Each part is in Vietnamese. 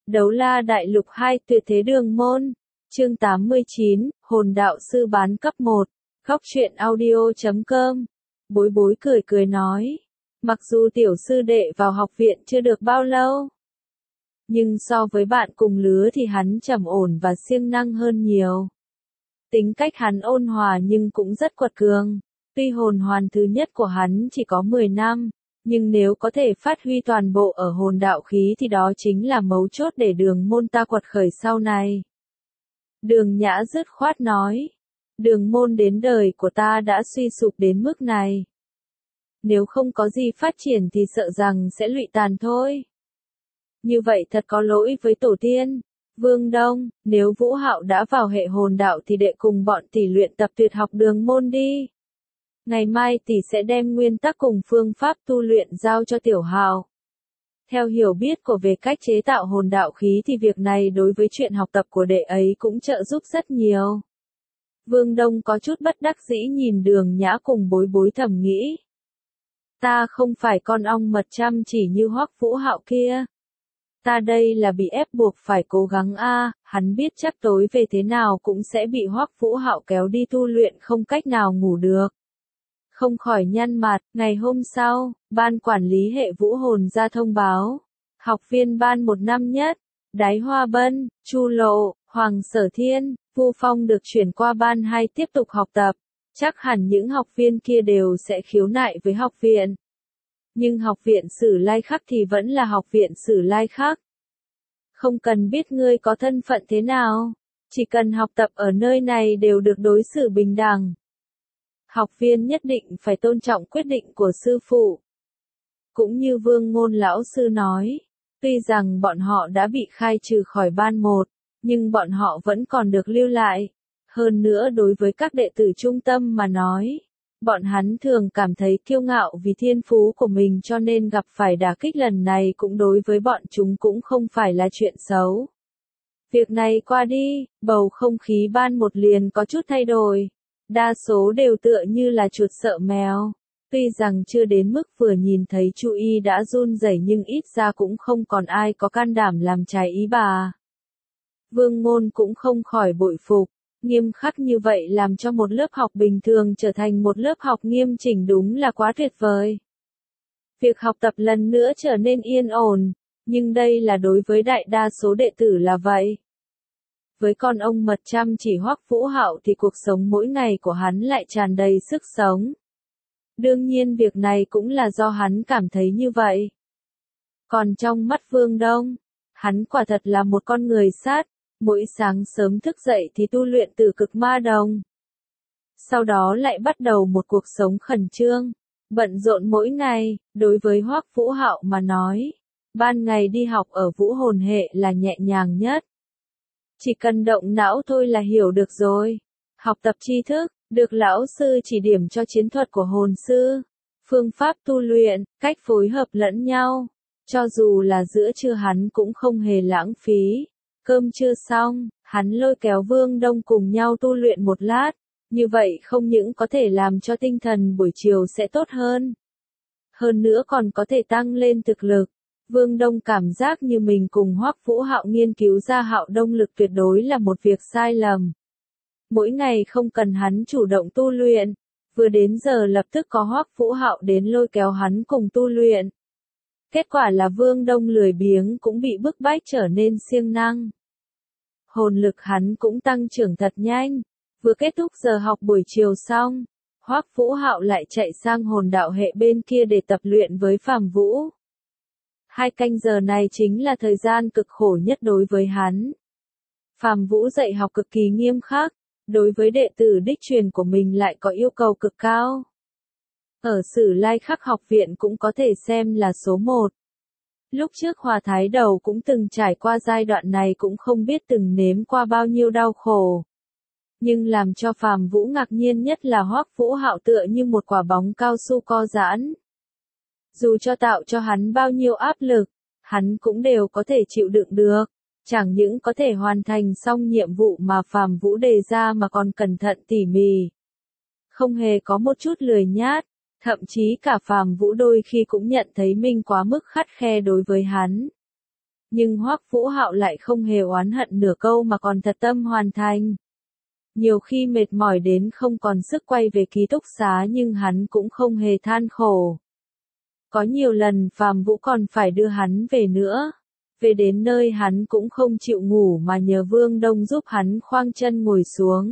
Đấu la đại lục 2 tuyệt thế đường môn. Chương 89, hồn đạo sư bán cấp 1. Góc truyện audio.com. Bối bối cười cười nói. Mặc dù tiểu sư đệ vào học viện chưa được bao lâu, nhưng so với bạn cùng lứa thì hắn trầm ổn và siêng năng hơn nhiều. Tính cách hắn ôn hòa nhưng cũng rất quật cường. Tuy hồn hoàn thứ nhất của hắn chỉ có 10 năm, nhưng nếu có thể phát huy toàn bộ ở hồn đạo khí thì đó chính là mấu chốt để đường môn ta quật khởi sau này. Đường Nhã dứt khoát nói. Đường môn đến đời của ta đã suy sụp đến mức này. Nếu không có gì phát triển thì sợ rằng sẽ lụy tàn thôi. Như vậy thật có lỗi với tổ tiên. Vương Đông, nếu Vũ Hạo đã vào hệ hồn đạo thì đệ cùng bọn tỷ luyện tập tuyệt học đường môn đi. Ngày mai tỷ sẽ đem nguyên tắc cùng phương pháp tu luyện giao cho Tiểu Hạo. Theo hiểu biết của về cách chế tạo hồn đạo khí thì việc này đối với chuyện học tập của đệ ấy cũng trợ giúp rất nhiều. Vương Đông có chút bất đắc dĩ nhìn Đường Nhã cùng bối bối thầm nghĩ. Ta không phải con ong mật chăm chỉ như Hoắc Vũ Hạo kia. Ta đây là bị ép buộc phải cố gắng hắn biết chắc tối về thế nào cũng sẽ bị Hoắc Vũ Hạo kéo đi tu luyện không cách nào ngủ được. Không khỏi nhăn mặt, ngày hôm sau, ban quản lý hệ vũ hồn ra thông báo. Học viên ban 1 năm nhất, Đái Hoa Bân, Chu Lộ, Hoàng Sở Thiên, Vu Phong được chuyển qua ban 2 tiếp tục học tập. Chắc hẳn những học viên kia đều sẽ khiếu nại với học viện. Nhưng học viện Sử Lai Khắc thì vẫn là học viện Sử Lai Khắc. Không cần biết ngươi có thân phận thế nào, chỉ cần học tập ở nơi này đều được đối xử bình đẳng. Học viên nhất định phải tôn trọng quyết định của sư phụ. Cũng như Vương Ngôn lão sư nói, tuy rằng bọn họ đã bị khai trừ khỏi ban 1, nhưng bọn họ vẫn còn được lưu lại. Hơn nữa đối với các đệ tử trung tâm mà nói, bọn hắn thường cảm thấy kiêu ngạo vì thiên phú của mình cho nên gặp phải đả kích lần này cũng đối với bọn chúng cũng không phải là chuyện xấu. Việc này qua đi, bầu không khí ban 1 liền có chút thay đổi. Đa số đều tựa như là chuột sợ mèo. Tuy rằng chưa đến mức vừa nhìn thấy Chu Y đã run rẩy nhưng ít ra cũng không còn ai có can đảm làm trái ý bà. Vương Ngôn cũng không khỏi bội phục. Nghiêm khắc như vậy làm cho một lớp học bình thường trở thành một lớp học nghiêm chỉnh đúng là quá tuyệt vời. Việc học tập lần nữa trở nên yên ổn, nhưng đây là đối với đại đa số đệ tử là vậy. Với con ông mật chăm chỉ Hoắc Vũ Hạo thì cuộc sống mỗi ngày của hắn lại tràn đầy sức sống. Đương nhiên việc này cũng là do hắn cảm thấy như vậy. Còn trong mắt Vương Đông, hắn quả thật là một con người sát, mỗi sáng sớm thức dậy thì tu luyện Tử Cực Ma Đồng. Sau đó lại bắt đầu một cuộc sống khẩn trương, bận rộn mỗi ngày. Đối với Hoắc Vũ Hạo mà nói, ban ngày đi học ở vũ hồn hệ là nhẹ nhàng nhất. Chỉ cần động não thôi là hiểu được rồi. Học tập tri thức, được lão sư chỉ điểm cho chiến thuật của hồn sư, phương pháp tu luyện, cách phối hợp lẫn nhau. Cho dù là giữa trưa hắn cũng không hề lãng phí. Cơm trưa xong, hắn lôi kéo Vương Đông cùng nhau tu luyện một lát. Như vậy không những có thể làm cho tinh thần buổi chiều sẽ tốt hơn. Hơn nữa còn có thể tăng lên thực lực. Vương Đông cảm giác như mình cùng Hoắc Vũ Hạo nghiên cứu ra Hạo Đông lực tuyệt đối là một việc sai lầm. Mỗi ngày không cần hắn chủ động tu luyện, vừa đến giờ lập tức có Hoắc Vũ Hạo đến lôi kéo hắn cùng tu luyện. Kết quả là Vương Đông lười biếng cũng bị bức bách trở nên siêng năng. Hồn lực hắn cũng tăng trưởng thật nhanh, vừa kết thúc giờ học buổi chiều xong, Hoắc Vũ Hạo lại chạy sang hồn đạo hệ bên kia để tập luyện với Phàm Vũ. 2 canh giờ này chính là thời gian cực khổ nhất đối với hắn. Phàm Vũ dạy học cực kỳ nghiêm khắc, đối với đệ tử đích truyền của mình lại có yêu cầu cực cao. Ở Sử Lai Khắc học viện cũng có thể xem là số 1. Lúc trước Hòa Thái Đầu cũng từng trải qua giai đoạn này cũng không biết từng nếm qua bao nhiêu đau khổ. Nhưng làm cho Phàm Vũ ngạc nhiên nhất là Hoắc Vũ Hạo tựa như một quả bóng cao su co giãn. Dù cho tạo cho hắn bao nhiêu áp lực, hắn cũng đều có thể chịu đựng được. Chẳng những có thể hoàn thành xong nhiệm vụ mà Phàm Vũ đề ra mà còn cẩn thận tỉ mỉ. Không hề có một chút lười nhát, thậm chí cả Phàm Vũ đôi khi cũng nhận thấy mình quá mức khắt khe đối với hắn. Nhưng Hoắc Vũ Hạo lại không hề oán hận nửa câu mà còn thật tâm hoàn thành. Nhiều khi mệt mỏi đến không còn sức quay về ký túc xá nhưng hắn cũng không hề than khổ. Có nhiều lần Phạm Vũ còn phải đưa hắn về nữa. Về đến nơi hắn cũng không chịu ngủ mà nhờ Vương Đông giúp hắn khoang chân ngồi xuống.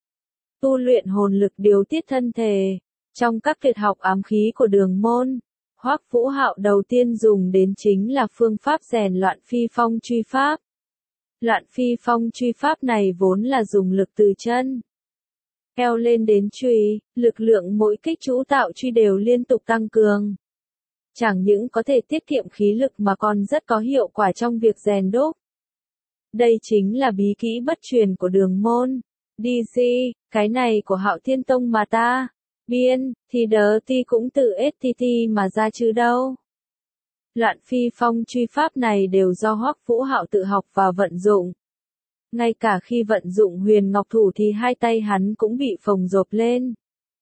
Tu luyện hồn lực điều tiết thân thể. Trong các tuyệt học ám khí của Đường môn, Hoắc Vũ Hạo đầu tiên dùng đến chính là phương pháp rèn Loạn Phi Phong truy pháp. Loạn Phi Phong truy pháp này vốn là dùng lực từ chân eo lên đến chùy, lực lượng mỗi kích chủ tạo truy đều liên tục tăng cường. Chẳng những có thể tiết kiệm khí lực mà còn rất có hiệu quả trong việc rèn đúc. Đây chính là bí kỹ bất truyền của Đường môn. DC, cái này của Hạo Thiên Tông mà ta biên, thì đớ ti cũng tự STT mà ra chứ đâu. Loạn Phi Phong truy pháp này đều do Hoắc Vũ Hạo tự học và vận dụng. Ngay cả khi vận dụng Huyền Ngọc Thủ thì hai tay hắn cũng bị phồng rộp lên.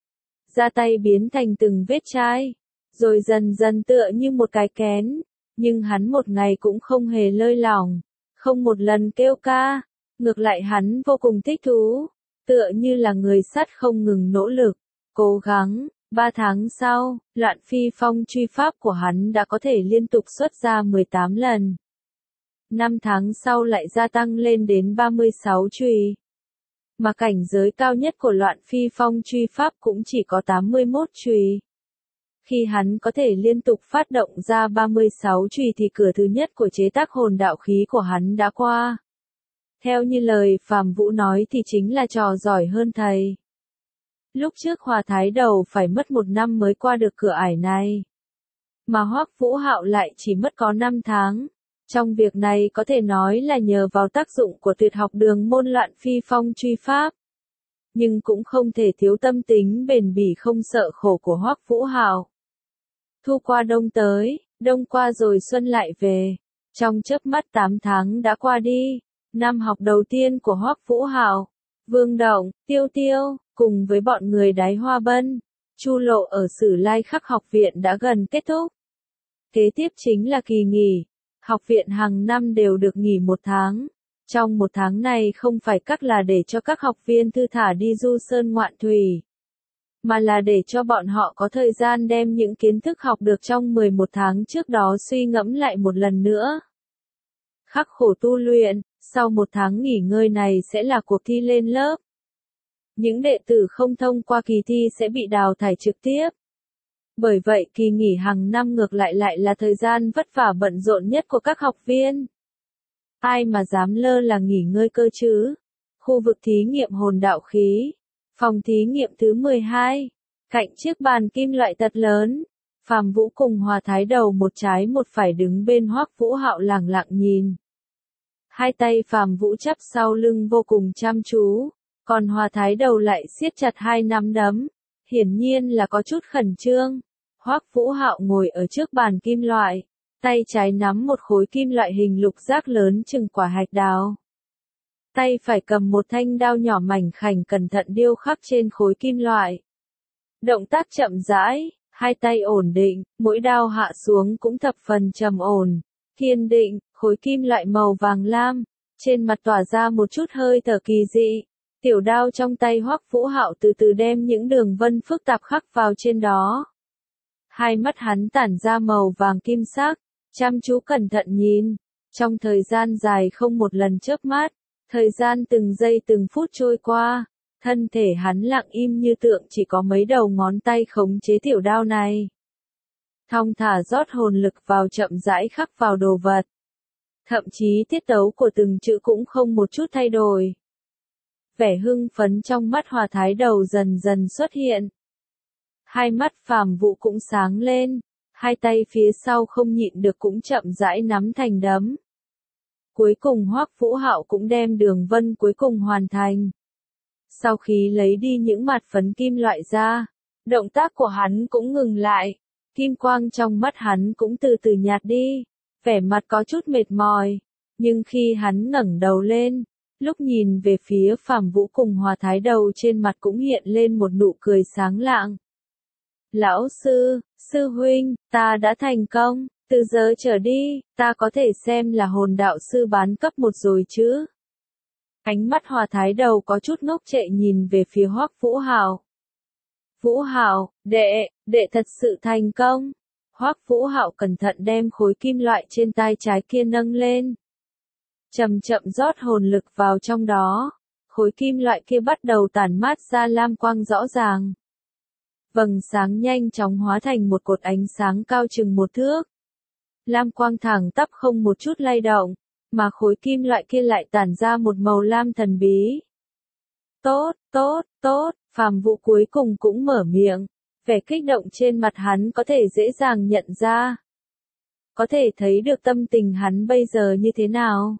Da tay biến thành từng vết chai, rồi dần dần tựa như một cái kén. Nhưng hắn một ngày cũng không hề lơi lỏng, không một lần kêu ca. Ngược lại hắn vô cùng thích thú, tựa như là người sắt không ngừng nỗ lực, cố gắng. 3 tháng sau, Loạn Phi Phong truy pháp của hắn đã có thể liên tục xuất ra 18 lần. 5 tháng sau lại gia tăng lên đến 36 chùy. Mà cảnh giới cao nhất của Loạn Phi Phong truy pháp cũng chỉ có 81 chùy. Khi hắn có thể liên tục phát động ra 36 chùy thì cửa thứ nhất của chế tác hồn đạo khí của hắn đã qua. Theo như lời Phạm Vũ nói thì chính là trò giỏi hơn thầy. Lúc trước Hòa Thái Đầu phải mất 1 năm mới qua được cửa ải này. Mà Hoắc Vũ Hạo lại chỉ mất có 5 tháng. Trong việc này có thể nói là nhờ vào tác dụng của tuyệt học Đường môn Loạn Phi Phong truy pháp. Nhưng cũng không thể thiếu tâm tính bền bỉ không sợ khổ của Hoắc Vũ Hạo. Thu qua đông tới, đông qua rồi xuân lại về. Trong chớp mắt 8 tháng đã qua đi. Năm học đầu tiên của Hoắc Vũ Hạo, Vương Động, Tiêu Tiêu, cùng với bọn người Đái Hoa Bân, Chu Lộ ở Sử Lai Khắc học viện đã gần kết thúc. Kế tiếp chính là kỳ nghỉ. Học viện hàng năm đều được nghỉ 1 tháng. Trong 1 tháng này không phải các là để cho các học viên thư thả đi du sơn ngoạn thủy, mà là để cho bọn họ có thời gian đem những kiến thức học được trong 11 tháng trước đó suy ngẫm lại một lần nữa. Khắc khổ tu luyện, sau 1 tháng nghỉ ngơi này sẽ là cuộc thi lên lớp. Những đệ tử không thông qua kỳ thi sẽ bị đào thải trực tiếp. Bởi vậy kỳ nghỉ hàng năm ngược lại là thời gian vất vả bận rộn nhất của các học viên. Ai mà dám lơ là nghỉ ngơi cơ chứ? Khu vực thí nghiệm hồn đạo khí. Phòng thí nghiệm thứ 12. Cạnh chiếc bàn kim loại thật lớn. Phạm Vũ cùng Hòa Thái Đầu một trái một phải đứng bên Hoắc Vũ Hạo lẳng lặng nhìn. Hai tay Phạm Vũ chắp sau lưng vô cùng chăm chú. Còn Hòa Thái Đầu lại siết chặt hai nắm đấm. Hiển nhiên là có chút khẩn trương. Hoắc Vũ Hạo ngồi ở trước bàn kim loại. Tay trái nắm một khối kim loại hình lục giác lớn chừng quả hạch đào. Tay phải cầm một thanh đao nhỏ mảnh khảnh cẩn thận điêu khắc trên khối kim loại. Động tác chậm rãi, hai tay ổn định, mỗi đao hạ xuống cũng thập phần trầm ổn. Kiên định, khối kim loại màu vàng lam, trên mặt tỏa ra một chút hơi thở kỳ dị. Tiểu đao trong tay Hoắc Vũ Hạo từ từ đem những đường vân phức tạp khắc vào trên đó. Hai mắt hắn tản ra màu vàng kim sắc, chăm chú cẩn thận nhìn. Trong thời gian dài không một lần chớp mắt, thời gian từng giây từng phút trôi qua, thân thể hắn lặng im như tượng chỉ có mấy đầu ngón tay khống chế tiểu đao này. Thong thả rót hồn lực vào chậm rãi khắc vào đồ vật. Thậm chí tiết tấu của từng chữ cũng không một chút thay đổi. Vẻ hưng phấn trong mắt Hòa Thái Đầu dần dần xuất hiện. Hai mắt Phạm Vũ cũng sáng lên, hai tay phía sau không nhịn được cũng chậm rãi nắm thành đấm. Cuối cùng Hoắc Vũ Hạo cũng đem đường vân cuối cùng hoàn thành. Sau khi lấy đi những mạt phấn kim loại ra, động tác của hắn cũng ngừng lại, kim quang trong mắt hắn cũng từ từ nhạt đi, vẻ mặt có chút mệt mỏi, nhưng khi hắn ngẩng đầu lên, lúc nhìn về phía Phạm Vũ cùng Hòa Thái Đầu trên mặt cũng hiện lên một nụ cười sáng lạng. Lão sư, sư huynh, ta đã thành công, Từ giờ trở đi, ta có thể xem là hồn đạo sư bán cấp 1 rồi chứ? Ánh mắt Hòa Thái Đầu có chút ngốc trệ nhìn về phía Hoắc Vũ Hạo. Vũ Hạo, đệ thật sự thành công. Hoắc Vũ Hạo cẩn thận đem khối kim loại trên tay trái kia nâng lên. Chậm chậm rót hồn lực vào trong đó. Khối kim loại kia bắt đầu tản mát ra lam quang rõ ràng. Vầng sáng nhanh chóng hóa thành một cột ánh sáng cao chừng 1 thước. Lam quang thẳng tắp không một chút lay động, mà khối kim loại kia lại tản ra một màu lam thần bí. Tốt, Phàm Vũ cuối cùng cũng mở miệng, vẻ kích động trên mặt hắn có thể dễ dàng nhận ra. Có thể thấy được tâm tình hắn bây giờ như thế nào.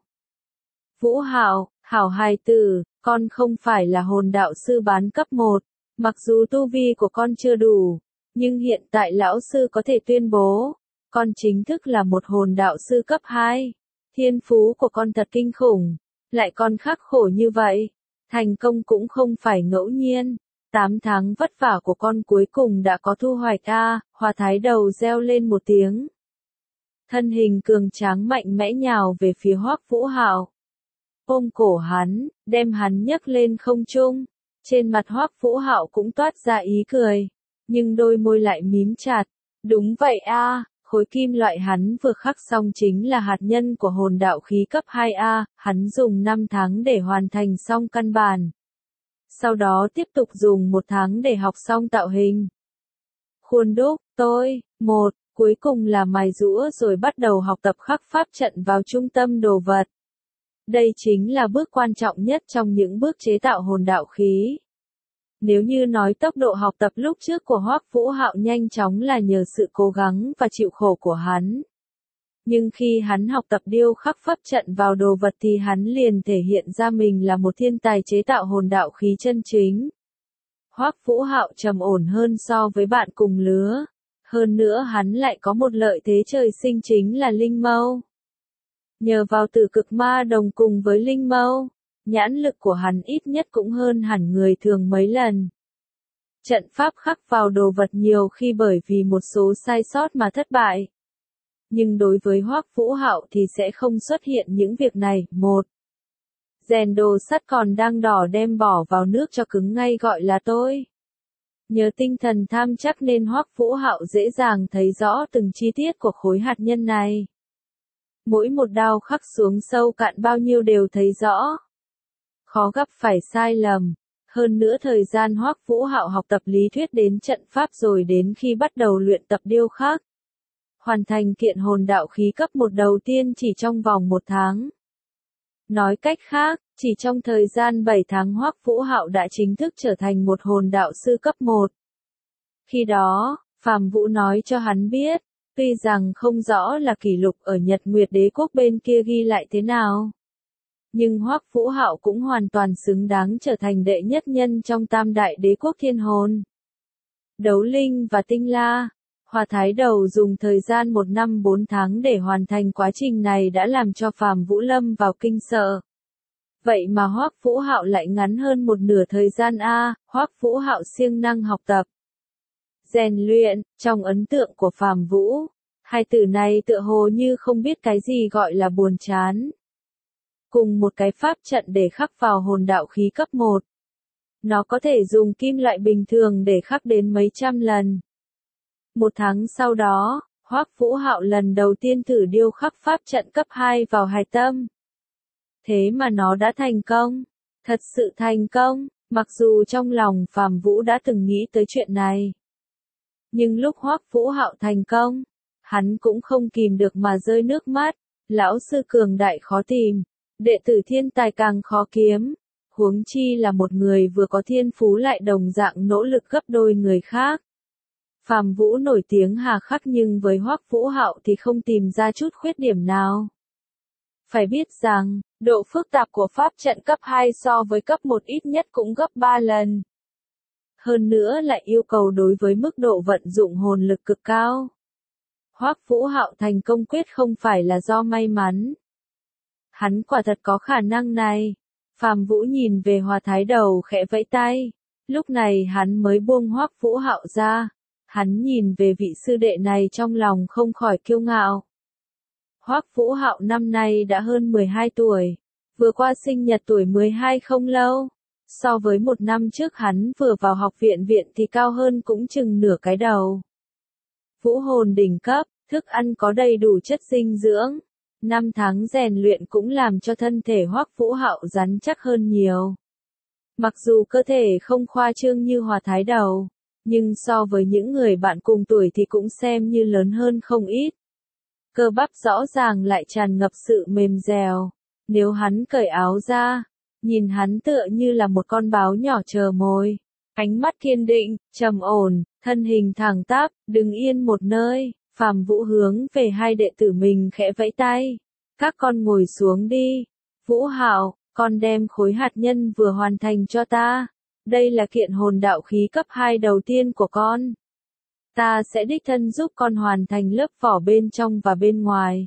Vũ Hạo, hảo hài tử, con không phải là hồn đạo sư bán cấp 1, mặc dù tu vi của con chưa đủ, nhưng hiện tại lão sư có thể tuyên bố, con chính thức là một hồn đạo sư cấp 2. Thiên phú của con thật kinh khủng, lại còn khắc khổ như vậy. Thành công cũng không phải ngẫu nhiên. 8 tháng vất vả của con cuối cùng đã có thu hoạch a. Hòa Thái Đầu reo lên một tiếng. Thân hình cường tráng mạnh mẽ nhào về phía Hoắc Vũ Hạo. Ôm cổ hắn, đem hắn nhấc lên không trung. Trên mặt Hoắc Vũ Hạo cũng toát ra ý cười, nhưng đôi môi lại mím chặt. Đúng vậy a. Khối kim loại hắn vừa khắc xong chính là hạt nhân của hồn đạo khí cấp 2A, hắn dùng 5 tháng để hoàn thành xong căn bản. Sau đó tiếp tục dùng 1 tháng để học xong tạo hình. Khuôn đúc, cuối cùng là mài giũa rồi bắt đầu học tập khắc pháp trận vào trung tâm đồ vật. Đây chính là bước quan trọng nhất trong những bước chế tạo hồn đạo khí. Nếu như nói tốc độ học tập lúc trước của Hoắc Vũ Hạo nhanh chóng là nhờ sự cố gắng và chịu khổ của hắn. Nhưng khi hắn học tập điêu khắc pháp trận vào đồ vật thì hắn liền thể hiện ra mình là một thiên tài chế tạo hồn đạo khí chân chính. Hoắc Vũ Hạo trầm ổn hơn so với bạn cùng lứa. Hơn nữa hắn lại có một lợi thế trời sinh chính là linh mâu. Nhờ vào tử cực ma đồng cùng với linh mâu, nhãn lực của hắn ít nhất cũng hơn hẳn người thường mấy lần. Trận pháp khắc vào đồ vật nhiều khi bởi vì một số sai sót mà thất bại. Nhưng đối với Hoắc Vũ Hạo thì sẽ không xuất hiện những việc này. 1. Rèn đồ sắt còn đang đỏ đem bỏ vào nước cho cứng ngay gọi là tôi. Nhờ tinh thần tham chắc nên Hoắc Vũ Hạo dễ dàng thấy rõ từng chi tiết của khối hạt nhân này. Mỗi một đao khắc xuống sâu cạn bao nhiêu đều thấy rõ. Khó gặp phải sai lầm. Hơn nữa thời gian Hoắc Vũ Hạo học tập lý thuyết đến trận pháp rồi đến khi bắt đầu luyện tập điêu khắc. Hoàn thành kiện hồn đạo khí cấp 1 đầu tiên chỉ trong vòng 1 tháng. Nói cách khác, chỉ trong thời gian 7 tháng Hoắc Vũ Hạo đã chính thức trở thành một hồn đạo sư cấp 1. Khi đó, Phàm Vũ nói cho hắn biết, tuy rằng không rõ là kỷ lục ở Nhật Nguyệt Đế quốc bên kia ghi lại thế nào. Nhưng Hoắc Vũ Hạo cũng hoàn toàn xứng đáng trở thành đệ nhất nhân trong tam đại đế quốc thiên hồn. Đấu linh và tinh la. Hòa Thái Đầu dùng thời gian 1 năm 4 tháng để hoàn thành quá trình này đã làm cho Phàm Vũ lâm vào kinh sợ. Vậy mà Hoắc Vũ Hạo lại ngắn hơn một nửa thời gian a. Hoắc Vũ Hạo siêng năng học tập, rèn luyện. Trong ấn tượng của Phàm Vũ, hai từ này tựa hồ như không biết cái gì gọi là buồn chán. Cùng một cái pháp trận để khắc vào hồn đạo khí cấp 1. Nó có thể dùng kim loại bình thường để khắc đến mấy trăm lần. 1 tháng sau đó, Hoắc Vũ Hạo lần đầu tiên thử điêu khắc pháp trận cấp 2 vào hài tâm. Thế mà nó đã thành công. Thật sự thành công, mặc dù trong lòng Phàm Vũ đã từng nghĩ tới chuyện này. Nhưng lúc Hoắc Vũ Hạo thành công, hắn cũng không kìm được mà rơi nước mắt. Lão sư cường đại khó tìm, đệ tử thiên tài càng khó kiếm. Huống chi là một người vừa có thiên phú lại đồng dạng nỗ lực gấp đôi người khác. Phàm Vũ nổi tiếng hà khắc nhưng với Hoắc Vũ Hạo thì không tìm ra chút khuyết điểm nào. Phải biết rằng, độ phức tạp của pháp trận cấp 2 so với cấp 1 ít nhất cũng gấp 3 lần. Hơn nữa lại yêu cầu đối với mức độ vận dụng hồn lực cực cao. Hoắc Vũ Hạo thành công quyết không phải là do may mắn. Hắn quả thật có khả năng này. Phàm Vũ nhìn về Hòa Thái Đầu khẽ vẫy tay. Lúc này hắn mới buông Hoắc Vũ Hạo ra. Hắn nhìn về vị sư đệ này trong lòng không khỏi kiêu ngạo. Hoắc Vũ Hạo năm nay đã hơn 12 tuổi, vừa qua sinh nhật tuổi 12 không lâu. So với một năm trước hắn vừa vào học viện thì cao hơn cũng chừng nửa cái đầu. Vũ hồn đỉnh cấp, thức ăn có đầy đủ chất dinh dưỡng. 5 tháng rèn luyện cũng làm cho thân thể Hoắc Vũ Hạo rắn chắc hơn nhiều. Mặc dù cơ thể không khoa trương như Hòa Thái Đầu, nhưng so với những người bạn cùng tuổi thì cũng xem như lớn hơn không ít. Cơ bắp rõ ràng lại tràn ngập sự mềm dẻo. Nếu hắn cởi áo ra, nhìn hắn tựa như là một con báo nhỏ chờ mồi. Ánh mắt kiên định, trầm ổn, thân hình thẳng tắp, đứng yên một nơi. Phàm Vũ hướng về hai đệ tử mình khẽ vẫy tay. Các con ngồi xuống đi. Vũ Hạo, con đem khối hạt nhân vừa hoàn thành cho ta. Đây là kiện hồn đạo khí cấp 2 đầu tiên của con. Ta sẽ đích thân giúp con hoàn thành lớp vỏ bên trong và bên ngoài.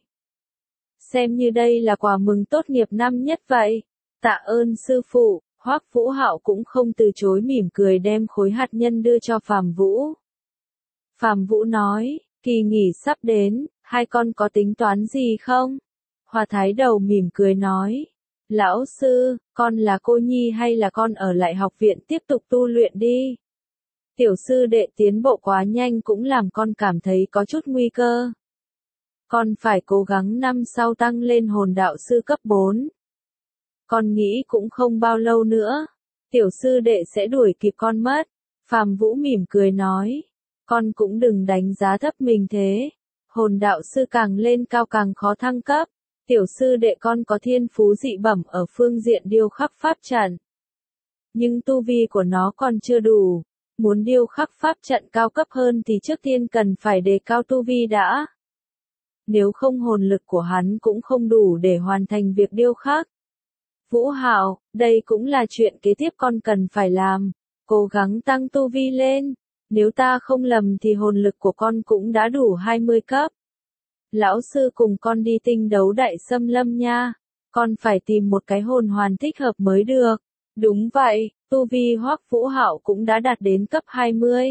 Xem như đây là quà mừng tốt nghiệp năm nhất vậy. Tạ ơn sư phụ. Hoắc Vũ Hạo cũng không từ chối, mỉm cười đem khối hạt nhân đưa cho Phàm Vũ. Phàm Vũ nói, kỳ nghỉ sắp đến, hai con có tính toán gì không? Hòa Thái Đầu mỉm cười nói, lão sư, con là cô nhi hay là con ở lại học viện tiếp tục tu luyện đi? Tiểu sư đệ tiến bộ quá nhanh cũng làm con cảm thấy có chút nguy cơ. Con phải cố gắng năm sau tăng lên hồn đạo sư cấp 4. Con nghĩ cũng không bao lâu nữa, tiểu sư đệ sẽ đuổi kịp con mất. Phàm Vũ mỉm cười nói, con cũng đừng đánh giá thấp mình thế. Hồn đạo sư càng lên cao càng khó thăng cấp. Tiểu sư đệ con có thiên phú dị bẩm ở phương diện điêu khắc pháp trận. Nhưng tu vi của nó còn chưa đủ. Muốn điêu khắc pháp trận cao cấp hơn thì trước tiên cần phải đề cao tu vi đã. Nếu không hồn lực của hắn cũng không đủ để hoàn thành việc điêu khắc. Vũ Hạo, đây cũng là chuyện kế tiếp con cần phải làm. Cố gắng tăng tu vi lên. Nếu ta không lầm thì hồn lực của con cũng đã đủ 20 cấp. Lão sư cùng con đi tinh đấu đại xâm lâm nha. Con phải tìm một cái hồn hoàn thích hợp mới được. Đúng vậy, tu vi Hoắc Vũ Hạo cũng đã đạt đến cấp 20.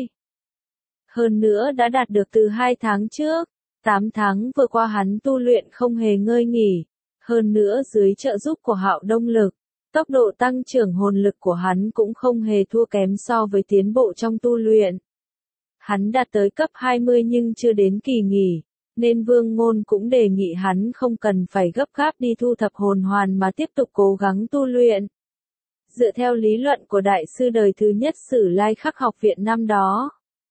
Hơn nữa đã đạt được từ 2 tháng trước. 8 tháng vừa qua hắn tu luyện không hề ngơi nghỉ. Hơn nữa dưới trợ giúp của Hạo Đông Lực, tốc độ tăng trưởng hồn lực của hắn cũng không hề thua kém so với tiến bộ trong tu luyện. Hắn đạt tới cấp 20 nhưng chưa đến kỳ nghỉ, nên Vương Ngôn cũng đề nghị hắn không cần phải gấp gáp đi thu thập hồn hoàn mà tiếp tục cố gắng tu luyện. Dựa theo lý luận của đại sư đời thứ nhất Sử Lai Khắc học viện năm đó,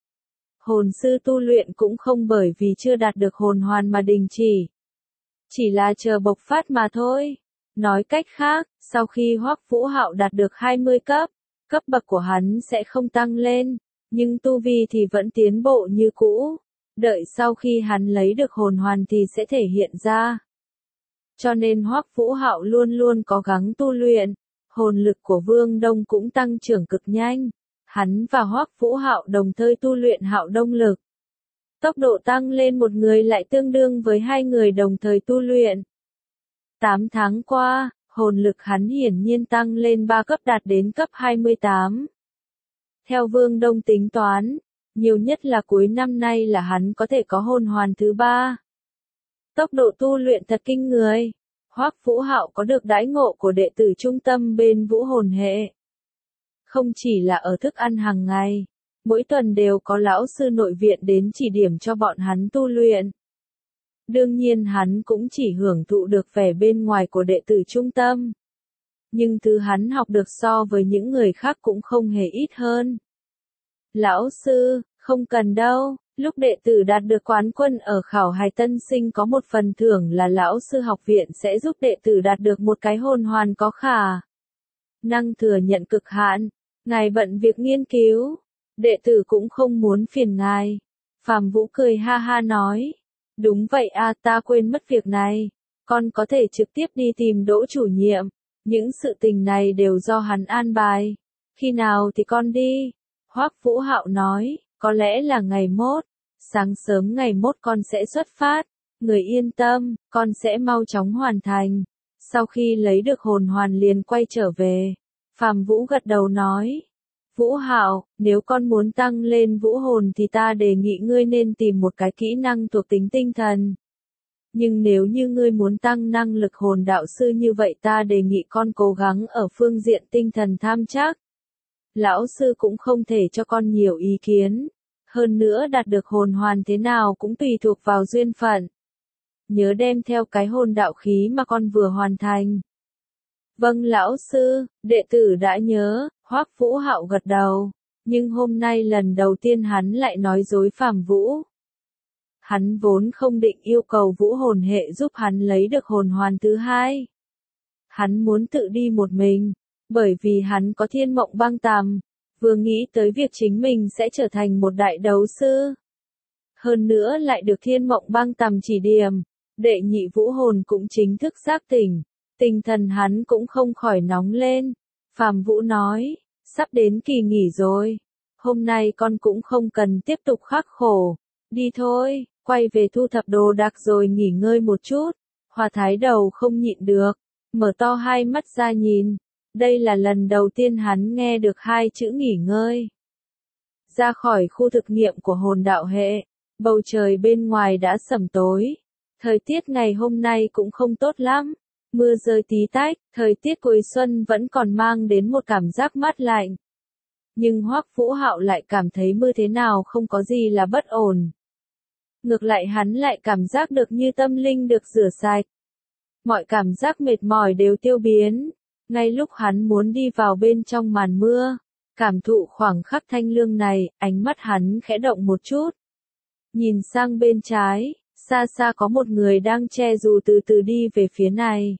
hồn sư tu luyện cũng không bởi vì chưa đạt được hồn hoàn mà đình chỉ là chờ bộc phát mà thôi. Nói cách khác, sau khi Hoắc Vũ Hạo đạt được 20 cấp, cấp bậc của hắn sẽ không tăng lên, nhưng tu vi thì vẫn tiến bộ như cũ. Đợi sau khi hắn lấy được hồn hoàn thì sẽ thể hiện ra. Cho nên Hoắc Vũ Hạo luôn luôn cố gắng tu luyện. Hồn lực của Vương Đông cũng tăng trưởng cực nhanh. Hắn và Hoắc Vũ Hạo đồng thời tu luyện Hạo Đông lực. Tốc độ tăng lên một người lại tương đương với hai người đồng thời tu luyện. 8 tháng qua, hồn lực hắn hiển nhiên tăng lên 3 cấp đạt đến cấp 28. Theo Vương Đông tính toán, nhiều nhất là cuối năm nay là hắn có thể có hồn hoàn thứ 3. Tốc độ tu luyện thật kinh người. Hoắc Vũ Hạo có được đãi ngộ của đệ tử trung tâm bên Vũ Hồn hệ. Không chỉ là ở thức ăn hàng ngày, mỗi tuần đều có lão sư nội viện đến chỉ điểm cho bọn hắn tu luyện. Đương nhiên hắn cũng chỉ hưởng thụ được vẻ bên ngoài của đệ tử trung tâm. Nhưng thứ hắn học được so với những người khác cũng không hề ít hơn. Lão sư, không cần đâu, lúc đệ tử đạt được quán quân ở khảo hài tân sinh có một phần thưởng là lão sư học viện sẽ giúp đệ tử đạt được một cái hồn hoàn có khả năng thừa nhận cực hạn. Ngài bận việc nghiên cứu, đệ tử cũng không muốn phiền ngài. Phàm Vũ cười ha ha nói, đúng vậy à, ta quên mất việc này, con có thể trực tiếp đi tìm Đỗ chủ nhiệm, những sự tình này đều do hắn an bài. Khi nào thì con đi? Hoắc Vũ Hạo nói, có lẽ là ngày mốt, sáng sớm ngày mốt con sẽ xuất phát, người yên tâm, con sẽ mau chóng hoàn thành. Sau khi lấy được hồn hoàn liền quay trở về. Phàm Vũ gật đầu nói, Vũ Hạo, nếu con muốn tăng lên vũ hồn thì ta đề nghị ngươi nên tìm một cái kỹ năng thuộc tính tinh thần. Nhưng nếu như ngươi muốn tăng năng lực hồn đạo sư như vậy ta đề nghị con cố gắng ở phương diện tinh thần tham trắc. Lão sư cũng không thể cho con nhiều ý kiến. Hơn nữa đạt được hồn hoàn thế nào cũng tùy thuộc vào duyên phận. Nhớ đem theo cái hồn đạo khí mà con vừa hoàn thành. Vâng lão sư, đệ tử đã nhớ, Hoắc Vũ Hạo gật đầu. Nhưng hôm nay lần đầu tiên hắn lại nói dối Phàm Vũ. Hắn vốn không định yêu cầu vũ hồn hệ giúp hắn lấy được hồn hoàn thứ hai. Hắn muốn tự đi một mình, bởi vì hắn có thiên mộng băng tàm, vừa nghĩ tới việc chính mình sẽ trở thành một đại đấu sư. Hơn nữa lại được thiên mộng băng tàm chỉ điểm, đệ nhị vũ hồn cũng chính thức giác tỉnh, tinh thần hắn cũng không khỏi nóng lên. Phàm Vũ nói, sắp đến kỳ nghỉ rồi, hôm nay con cũng không cần tiếp tục khắc khổ, đi thôi. Quay về thu thập đồ đạc rồi nghỉ ngơi một chút. Hoa Thái Đầu không nhịn được, mở to hai mắt ra nhìn. Đây là lần đầu tiên hắn nghe được hai chữ nghỉ ngơi. Ra khỏi khu thực nghiệm của hồn đạo hệ, bầu trời bên ngoài đã sẩm tối. Thời tiết ngày hôm nay cũng không tốt lắm. Mưa rơi tí tách, thời tiết cuối xuân vẫn còn mang đến một cảm giác mát lạnh. Nhưng Hoắc Vũ Hạo lại cảm thấy mưa thế nào không có gì là bất ổn. Ngược lại hắn lại cảm giác được như tâm linh được rửa sạch. Mọi cảm giác mệt mỏi đều tiêu biến. Ngay lúc hắn muốn đi vào bên trong màn mưa, cảm thụ khoảng khắc thanh lương này, ánh mắt hắn khẽ động một chút. Nhìn sang bên trái, xa xa có một người đang che dù từ từ đi về phía này.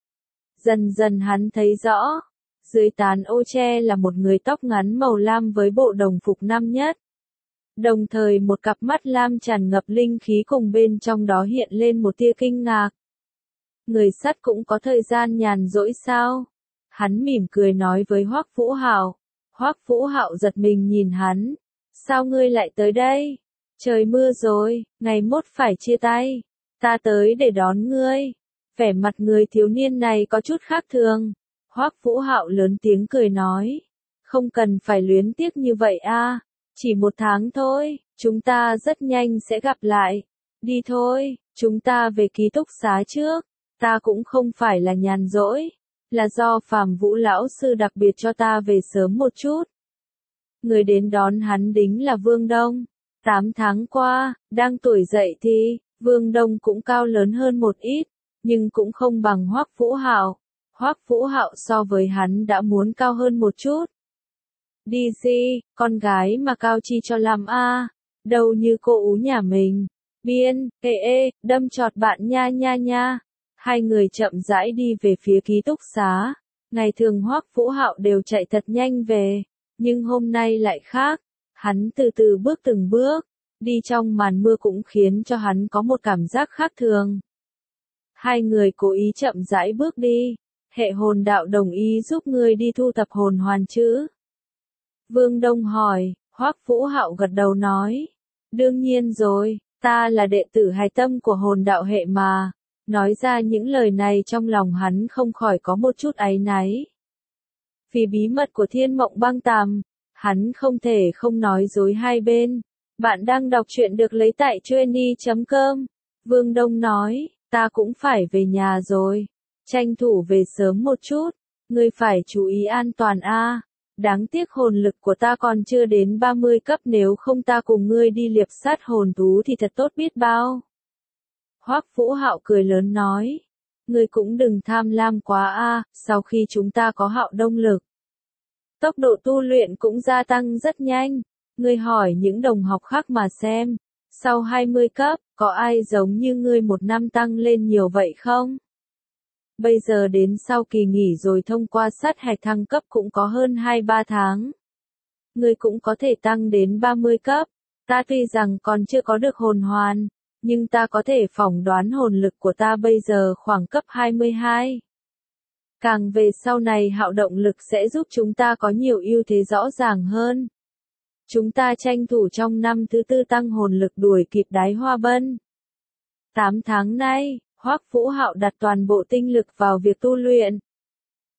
Dần dần hắn thấy rõ, dưới tán ô che là một người tóc ngắn màu lam với bộ đồng phục năm nhất. Đồng thời một cặp mắt lam tràn ngập linh khí cùng bên trong đó hiện lên một tia kinh ngạc. Người sắt cũng có thời gian nhàn rỗi sao? Hắn mỉm cười nói với Hoắc Vũ Hạo. Hoắc Vũ Hạo giật mình nhìn hắn. Sao ngươi lại tới đây? Trời mưa rồi, ngày mốt phải chia tay. Ta tới để đón ngươi. Vẻ mặt người thiếu niên này có chút khác thường. Hoắc Vũ Hạo lớn tiếng cười nói. Không cần phải luyến tiếc như vậy a. Chỉ 1 tháng thôi, chúng ta rất nhanh sẽ gặp lại. Đi thôi, chúng ta về ký túc xá trước. Ta cũng không phải là nhàn rỗi, là do Phàm Vũ lão sư đặc biệt cho ta về sớm một chút. Người đến đón hắn đính là Vương Đông. 8 tháng qua, đang tuổi dậy thì, Vương Đông cũng cao lớn hơn một ít, nhưng cũng không bằng Hoắc Vũ Hạo. Hoắc Vũ Hạo so với hắn đã muốn cao hơn một chút. Đi gì, con gái mà cao chi cho làm a, đâu như cô ú nhà mình. Biên, đâm chọt bạn nha nha nha. Hai người chậm rãi đi về phía ký túc xá. Ngày thường Hoắc Vũ Hạo đều chạy thật nhanh về, nhưng hôm nay lại khác. Hắn từ từ bước từng bước, đi trong màn mưa cũng khiến cho hắn có một cảm giác khác thường. Hai người cố ý chậm rãi bước đi. Hệ hồn đạo đồng ý giúp ngươi đi thu thập hồn hoàn chứ? Vương Đông hỏi. Hoắc Vũ Hạo gật đầu nói. Đương nhiên rồi, ta là đệ tử hài tâm của hồn đạo hệ mà. Nói ra những lời này trong lòng hắn không khỏi có một chút áy náy. Vì bí mật của thiên mộng băng tàm, hắn không thể không nói dối hai bên. Bạn đang đọc truyện được lấy tại trueni.com. Vương Đông nói, ta cũng phải về nhà rồi. Tranh thủ về sớm một chút, ngươi phải chú ý an toàn a. Đáng tiếc hồn lực của ta còn chưa đến 30 cấp, nếu không ta cùng ngươi đi liệp sát hồn thú thì thật tốt biết bao. Hoắc Vũ Hạo cười lớn nói, ngươi cũng đừng tham lam quá a, sau khi chúng ta có Hạo Đông lực, tốc độ tu luyện cũng gia tăng rất nhanh. Ngươi hỏi những đồng học khác mà xem, sau 20 cấp, có ai giống như ngươi 1 năm tăng lên nhiều vậy không? Bây giờ đến sau kỳ nghỉ rồi thông qua sát hạch thăng cấp cũng có hơn 2-3 tháng. Ngươi cũng có thể tăng đến 30 cấp. Ta tuy rằng còn chưa có được hồn hoàn, nhưng ta có thể phỏng đoán hồn lực của ta bây giờ khoảng cấp 22. Càng về sau này Hạo động lực sẽ giúp chúng ta có nhiều ưu thế rõ ràng hơn. Chúng ta tranh thủ trong năm thứ 4 tăng hồn lực đuổi kịp Đái Hoa Bân. 8 tháng nay, Hoắc Vũ Hạo đặt toàn bộ tinh lực vào việc tu luyện.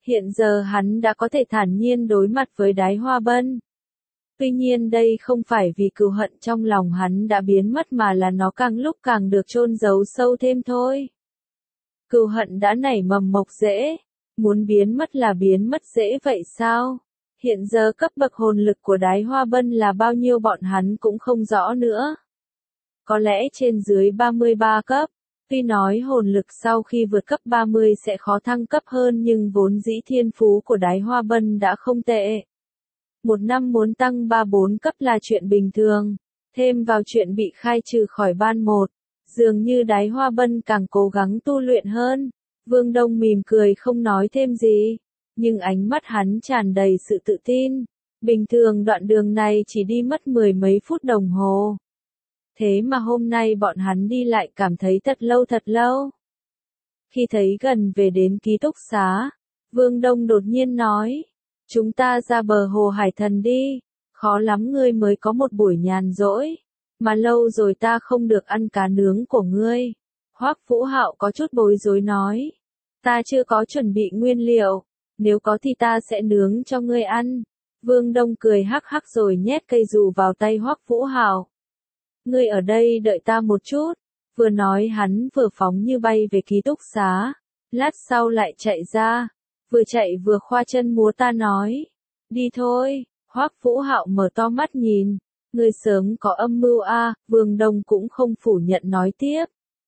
Hiện giờ hắn đã có thể thản nhiên đối mặt với Đái Hoa Bân. Tuy nhiên đây không phải vì cừu hận trong lòng hắn đã biến mất mà là nó càng lúc càng được chôn giấu sâu thêm thôi. Cừu hận đã nảy mầm mọc rễ, muốn biến mất là biến mất dễ vậy sao? Hiện giờ cấp bậc hồn lực của Đái Hoa Bân là bao nhiêu bọn hắn cũng không rõ nữa. Có lẽ trên dưới 33 cấp. Tuy nói hồn lực sau khi vượt cấp 30 sẽ khó thăng cấp hơn nhưng vốn dĩ thiên phú của Đái Hoa Bân đã không tệ. Một năm muốn tăng 3-4 cấp là chuyện bình thường. Thêm vào chuyện bị khai trừ khỏi ban một. Dường như Đái Hoa Bân càng cố gắng tu luyện hơn. Vương Đông mỉm cười không nói thêm gì. Nhưng ánh mắt hắn tràn đầy sự tự tin. Bình thường đoạn đường này chỉ đi mất 10 mấy phút đồng hồ. Thế mà hôm nay bọn hắn đi lại cảm thấy thật lâu. Khi thấy gần về đến ký túc xá, Vương Đông đột nhiên nói. Chúng ta ra bờ hồ Hải Thần đi. Khó lắm ngươi mới có một buổi nhàn rỗi. Mà lâu rồi ta không được ăn cá nướng của ngươi. Hoắc Vũ Hạo có chút bối rối nói. Ta chưa có chuẩn bị nguyên liệu. Nếu có thì ta sẽ nướng cho ngươi ăn. Vương Đông cười hắc hắc rồi nhét cây dù vào tay Hoắc Vũ Hạo. Ngươi ở đây đợi ta một chút. Vừa nói hắn vừa phóng như bay về ký túc xá. Lát sau lại chạy ra. Vừa chạy vừa khoa chân múa ta nói. Đi thôi. Hoắc Vũ Hạo mở to mắt nhìn. Ngươi sớm có âm mưu a. Vương Đông cũng không phủ nhận nói tiếp.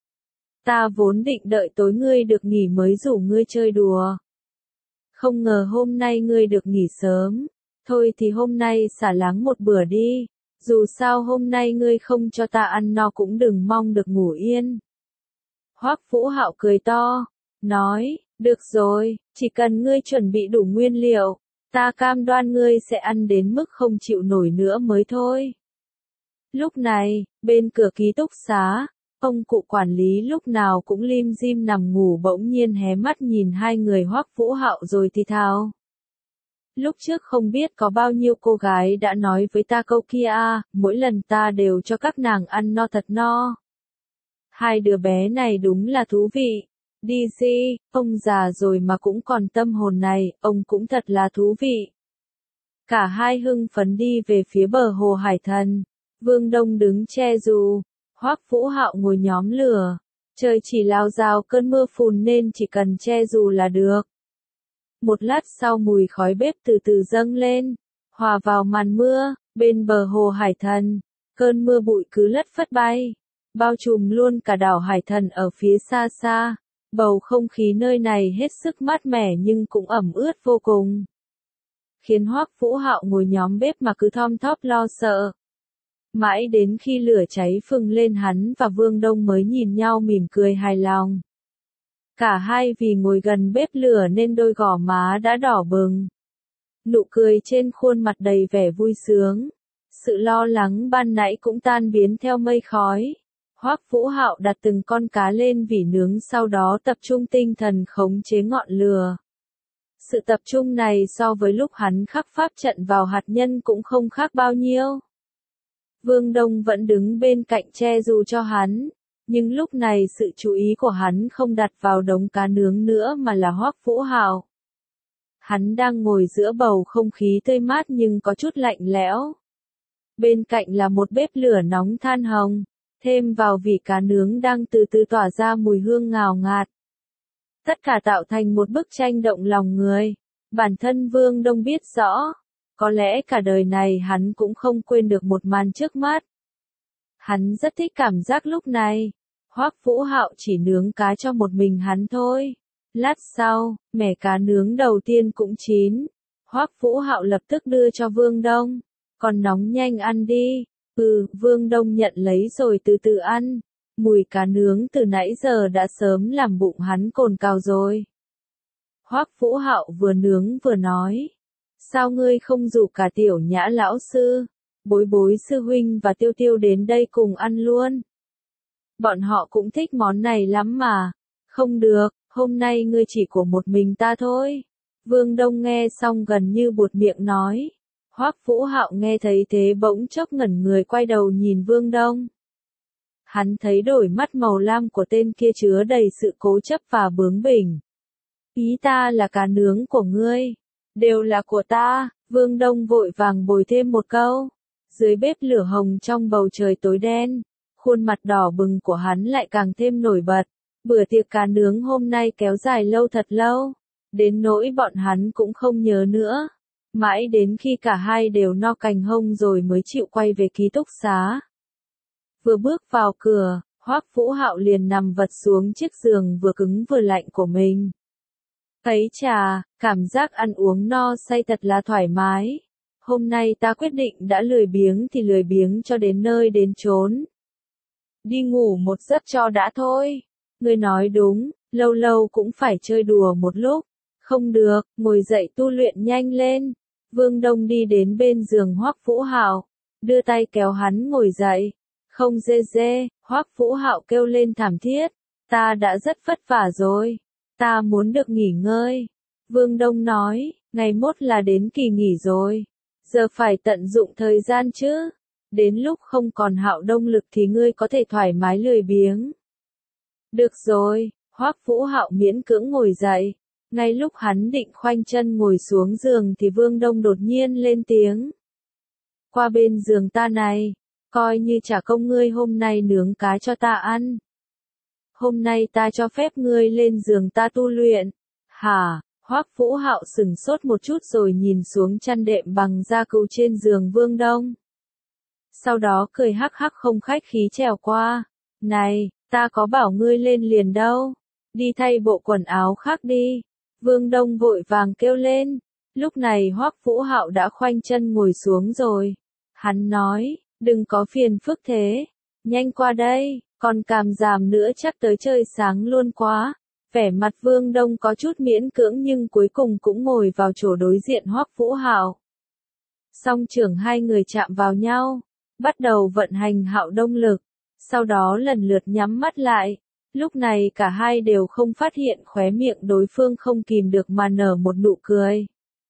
Ta vốn định đợi tối ngươi được nghỉ mới rủ ngươi chơi đùa. Không ngờ hôm nay ngươi được nghỉ sớm. Thôi thì hôm nay xả láng một bữa đi. Dù sao hôm nay ngươi không cho ta ăn no cũng đừng mong được ngủ yên. Hoắc Vũ Hạo cười to. Nói, được rồi, chỉ cần ngươi chuẩn bị đủ nguyên liệu. Ta cam đoan ngươi sẽ ăn đến mức không chịu nổi nữa mới thôi. Lúc này, bên cửa ký túc xá, ông cụ quản lý lúc nào cũng lim dim nằm ngủ bỗng nhiên hé mắt nhìn hai người Hoắc Vũ Hạo rồi thì thào. Lúc trước không biết có bao nhiêu cô gái đã nói với ta câu kia mỗi lần ta đều cho các nàng ăn no thật no. Hai đứa bé này đúng là thú vị. Đi gì, ông già rồi mà cũng còn tâm hồn này, ông cũng thật là thú vị. Cả hai hưng phấn đi về phía bờ hồ Hải Thần. Vương Đông đứng che dù, Hoắc Vũ Hạo ngồi nhóm lửa. Trời chỉ lao rao cơn mưa phùn nên chỉ cần che dù là được. Một lát sau mùi khói bếp từ từ dâng lên, hòa vào màn mưa, bên bờ hồ Hải Thần, cơn mưa bụi cứ lất phất bay, bao trùm luôn cả đảo Hải Thần ở phía xa xa. Bầu không khí nơi này hết sức mát mẻ nhưng cũng ẩm ướt vô cùng. Khiến Hoắc Vũ Hạo ngồi nhóm bếp mà cứ thom thóp lo sợ. Mãi đến khi lửa cháy phừng lên hắn và Vương Đông mới nhìn nhau mỉm cười hài lòng. Cả hai vì ngồi gần bếp lửa nên đôi gò má đã đỏ bừng. Nụ cười trên khuôn mặt đầy vẻ vui sướng. Sự lo lắng ban nãy cũng tan biến theo mây khói. Hoắc Vũ Hạo đặt từng con cá lên vỉ nướng sau đó tập trung tinh thần khống chế ngọn lửa. Sự tập trung này so với lúc hắn khắc pháp trận vào hạt nhân cũng không khác bao nhiêu. Vương Đông vẫn đứng bên cạnh che dù cho hắn. Nhưng lúc này sự chú ý của hắn không đặt vào đống cá nướng nữa mà là Hoắc Vũ Hạo. Hắn đang ngồi giữa bầu không khí tươi mát nhưng có chút lạnh lẽo. Bên cạnh là một bếp lửa nóng than hồng, thêm vào vỉ cá nướng đang từ từ tỏa ra mùi hương ngào ngạt. Tất cả tạo thành một bức tranh động lòng người. Bản thân Vương Đông biết rõ, có lẽ cả đời này hắn cũng không quên được một màn trước mắt. Hắn rất thích cảm giác lúc này. Hoắc Vũ Hạo chỉ nướng cá cho một mình hắn thôi. Lát sau, mẻ cá nướng đầu tiên cũng chín. Hoắc Vũ Hạo lập tức đưa cho Vương Đông. Còn nóng nhanh ăn đi. Vương Đông nhận lấy rồi từ từ ăn. Mùi cá nướng từ nãy giờ đã sớm làm bụng hắn cồn cào rồi. Hoắc Vũ Hạo vừa nướng vừa nói. Sao ngươi không rủ cả Tiểu Nhã lão sư, Bối Bối sư huynh và Tiêu Tiêu đến đây cùng ăn luôn? Bọn họ cũng thích món này lắm mà. Không được, hôm nay ngươi chỉ của một mình ta thôi. Vương Đông nghe xong gần như buột miệng nói. Hoắc Vũ Hạo nghe thấy thế bỗng chốc ngẩn người quay đầu nhìn Vương Đông. Hắn thấy đôi mắt màu lam của tên kia chứa đầy sự cố chấp và bướng bỉnh. Ý ta là cá nướng của ngươi, đều là của ta, Vương Đông vội vàng bồi thêm một câu. Dưới bếp lửa hồng trong bầu trời tối đen, khuôn mặt đỏ bừng của hắn lại càng thêm nổi bật. Bữa tiệc cá nướng hôm nay kéo dài lâu thật lâu, đến nỗi bọn hắn cũng không nhớ nữa. Mãi đến khi cả hai đều no cành hông rồi mới chịu quay về ký túc xá. Vừa bước vào cửa, Hoắc Vũ Hạo liền nằm vật xuống chiếc giường vừa cứng vừa lạnh của mình. Ấy chà, cảm giác ăn uống no say thật là thoải mái. Hôm nay ta quyết định đã lười biếng thì lười biếng cho đến nơi đến chốn. Đi ngủ một giấc cho đã thôi. Ngươi nói đúng, lâu lâu cũng phải chơi đùa một lúc. Không được, ngồi dậy tu luyện nhanh lên. Vương Đông đi đến bên giường Hoắc Vũ Hạo, đưa tay kéo hắn ngồi dậy. Không dê dê, Hoắc Vũ Hạo kêu lên thảm thiết. Ta đã rất vất vả rồi. Ta muốn được nghỉ ngơi. Vương Đông nói, ngày mốt là đến kỳ nghỉ rồi. Giờ phải tận dụng thời gian chứ. Đến lúc không còn Hạo Đông lực thì ngươi có thể thoải mái lười biếng. Được rồi, Hoắc Vũ Hạo miễn cưỡng ngồi dậy. Ngay lúc hắn định khoanh chân ngồi xuống giường thì Vương Đông đột nhiên lên tiếng. Qua bên giường ta này, coi như trả công ngươi hôm nay nướng cá cho ta ăn. Hôm nay ta cho phép ngươi lên giường ta tu luyện. Hả? Hoắc Vũ Hạo sửng sốt một chút rồi nhìn xuống chăn đệm bằng da cừu trên giường Vương Đông. Sau đó cười hắc hắc không khách khí trèo qua. Này, ta có bảo ngươi lên liền đâu. Đi thay bộ quần áo khác đi. Vương Đông vội vàng kêu lên. Lúc này Hoắc Vũ Hạo đã khoanh chân ngồi xuống rồi. Hắn nói, đừng có phiền phức thế. Nhanh qua đây, còn càm giảm nữa chắc tới trời sáng luôn quá. Vẻ mặt Vương Đông có chút miễn cưỡng nhưng cuối cùng cũng ngồi vào chỗ đối diện Hoắc Vũ Hạo. Song trưởng hai người chạm vào nhau, bắt đầu vận hành Hạo Đông lực, sau đó lần lượt nhắm mắt lại. Lúc này cả hai đều không phát hiện khóe miệng đối phương không kìm được mà nở một nụ cười.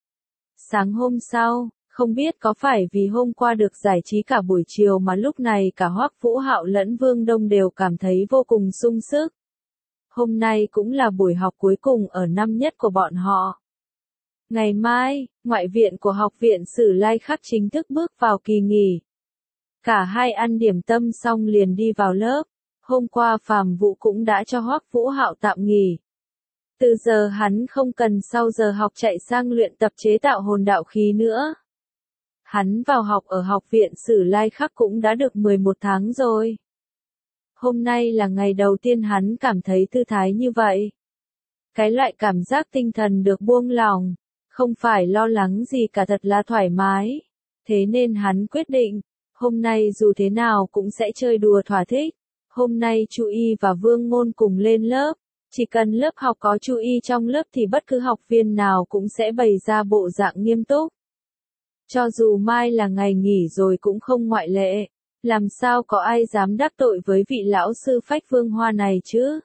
Sáng hôm sau, không biết có phải vì hôm qua được giải trí cả buổi chiều mà lúc này cả Hoắc Vũ Hạo lẫn Vương Đông đều cảm thấy vô cùng sung sức. Hôm nay cũng là buổi học cuối cùng ở năm nhất của bọn họ. Ngày mai, ngoại viện của học viện Sử Lai Khắc chính thức bước vào kỳ nghỉ. Cả hai ăn điểm tâm xong liền đi vào lớp. Hôm qua Phàm Vũ cũng đã cho Hoắc Vũ Hạo tạm nghỉ. Từ giờ hắn không cần sau giờ học chạy sang luyện tập chế tạo hồn đạo khí nữa. Hắn vào học ở học viện Sử Lai Khắc cũng đã được 11 tháng rồi. Hôm nay là ngày đầu tiên hắn cảm thấy thư thái như vậy. Cái loại cảm giác tinh thần được buông lỏng, không phải lo lắng gì cả, thật là thoải mái. Thế nên hắn quyết định, hôm nay dù thế nào cũng sẽ chơi đùa thỏa thích. Hôm nay Chu Y và Vương Ngôn cùng lên lớp. Chỉ cần lớp học có Chu Y trong lớp thì bất cứ học viên nào cũng sẽ bày ra bộ dạng nghiêm túc. Cho dù mai là ngày nghỉ rồi cũng không ngoại lệ. Làm sao có ai dám đắc tội với vị lão sư phách Vương Hoa này chứ?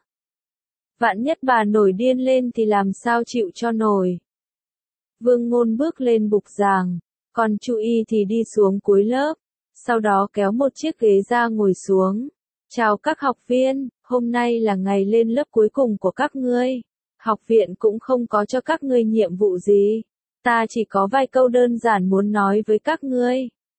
Vạn nhất bà nổi điên lên thì làm sao chịu cho nổi. Vương Ngôn bước lên bục giảng, còn Chu Y thì đi xuống cuối lớp, sau đó kéo một chiếc ghế ra ngồi xuống. Chào các học viên, hôm nay là ngày lên lớp cuối cùng của các ngươi. Học viện cũng không có cho các ngươi nhiệm vụ gì. Ta chỉ có vài câu đơn giản muốn nói với các ngươi.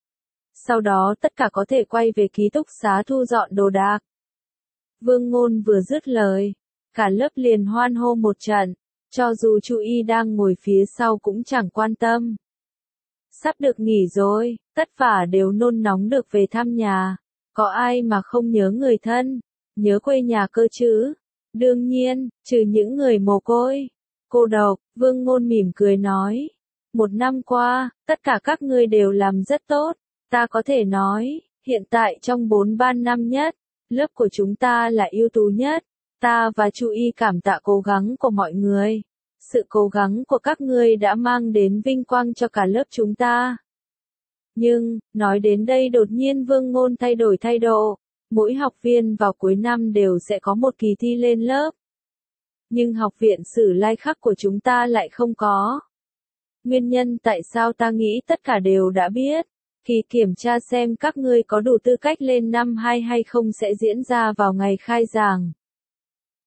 Sau đó tất cả có thể quay về ký túc xá thu dọn đồ đạc. Vương Ngôn vừa dứt lời, cả lớp liền hoan hô một trận, cho dù Chu Y đang ngồi phía sau cũng chẳng quan tâm. Sắp được nghỉ rồi, tất cả đều nôn nóng được về thăm nhà. Có ai mà không nhớ người thân, nhớ quê nhà cơ chứ? Đương nhiên, trừ những người mồ côi, cô độc. Vương Ngôn mỉm cười nói. Một năm qua, tất cả các ngươi đều làm rất tốt. Ta có thể nói, hiện tại trong 4 ban năm nhất, lớp của chúng ta là ưu tú nhất. Ta và Chu Y cảm tạ cố gắng của mọi người. Sự cố gắng của các ngươi đã mang đến vinh quang cho cả lớp chúng ta. Nhưng, nói đến đây đột nhiên Vương Ngôn thay đổi thái độ. Mỗi học viên vào cuối năm đều sẽ có một kỳ thi lên lớp. Nhưng học viện Sử Lai Khắc của chúng ta lại không có. Nguyên nhân tại sao ta nghĩ tất cả đều đã biết. Kỳ kiểm tra xem các ngươi có đủ tư cách lên năm 2 hay không sẽ diễn ra vào ngày khai giảng.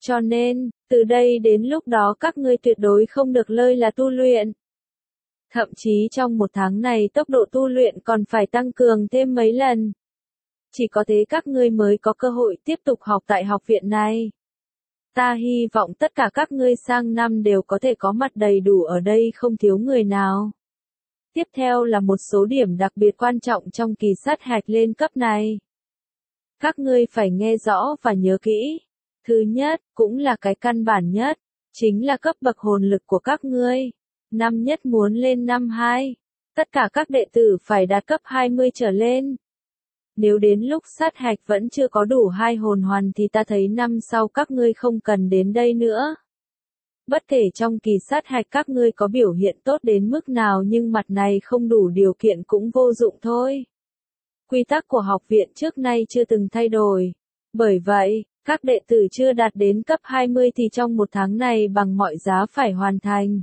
Cho nên, từ đây đến lúc đó các ngươi tuyệt đối không được lơi là tu luyện. Thậm chí trong một tháng này tốc độ tu luyện còn phải tăng cường thêm mấy lần. Chỉ có thế các ngươi mới có cơ hội tiếp tục học tại học viện này. Ta hy vọng tất cả các ngươi sang năm đều có thể có mặt đầy đủ ở đây không thiếu người nào. Tiếp theo là một số điểm đặc biệt quan trọng trong kỳ sát hạch lên cấp này. Các ngươi phải nghe rõ và nhớ kỹ. Thứ nhất, cũng là cái căn bản nhất, chính là cấp bậc hồn lực của các ngươi. Năm nhất muốn lên năm 2. Tất cả các đệ tử phải đạt cấp 20 trở lên. Nếu đến lúc sát hạch vẫn chưa có đủ 2 hồn hoàn thì ta thấy năm sau các ngươi không cần đến đây nữa. Bất kể trong kỳ sát hạch các ngươi có biểu hiện tốt đến mức nào nhưng mặt này không đủ điều kiện cũng vô dụng thôi. Quy tắc của học viện trước nay chưa từng thay đổi. Bởi vậy, các đệ tử chưa đạt đến cấp 20 thì trong một tháng này bằng mọi giá phải hoàn thành.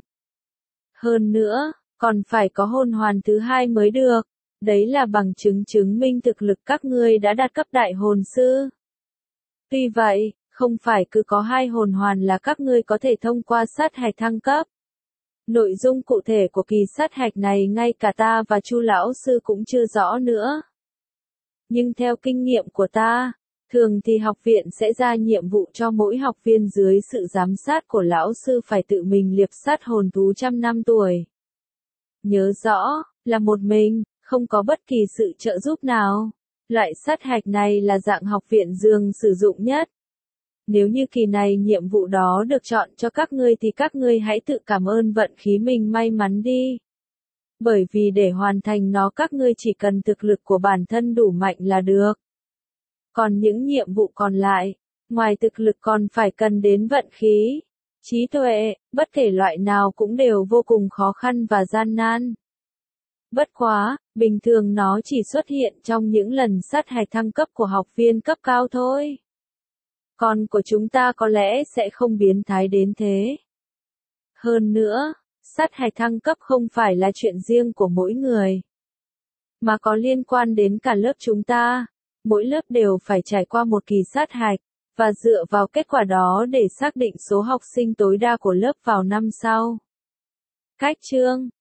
Hơn nữa, còn phải có hồn hoàn thứ 2 mới được. Đấy là bằng chứng chứng minh thực lực các ngươi đã đạt cấp đại hồn sư. Tuy vậy, không phải cứ có 2 hồn hoàn là các ngươi có thể thông qua sát hạch thăng cấp. Nội dung cụ thể của kỳ sát hạch này ngay cả ta và Chu lão sư cũng chưa rõ nữa. Nhưng theo kinh nghiệm của ta, thường thì học viện sẽ ra nhiệm vụ cho mỗi học viên dưới sự giám sát của lão sư phải tự mình liệp sát hồn thú 100 năm tuổi. Nhớ rõ, là một mình, không có bất kỳ sự trợ giúp nào. Loại sát hạch này là dạng học viện dường sử dụng nhất. Nếu như kỳ này nhiệm vụ đó được chọn cho các ngươi thì các ngươi hãy tự cảm ơn vận khí mình may mắn đi. Bởi vì để hoàn thành nó các ngươi chỉ cần thực lực của bản thân đủ mạnh là được. Còn những nhiệm vụ còn lại, ngoài thực lực còn phải cần đến vận khí, trí tuệ, bất kể loại nào cũng đều vô cùng khó khăn và gian nan. Bất quá, bình thường nó chỉ xuất hiện trong những lần sát hạch thăng cấp của học viên cấp cao thôi. Còn của chúng ta có lẽ sẽ không biến thái đến thế. Hơn nữa, sát hạch thăng cấp không phải là chuyện riêng của mỗi người, mà có liên quan đến cả lớp chúng ta. Mỗi lớp đều phải trải qua một kỳ sát hạch, và dựa vào kết quả đó để xác định số học sinh tối đa của lớp vào năm sau. Cách chương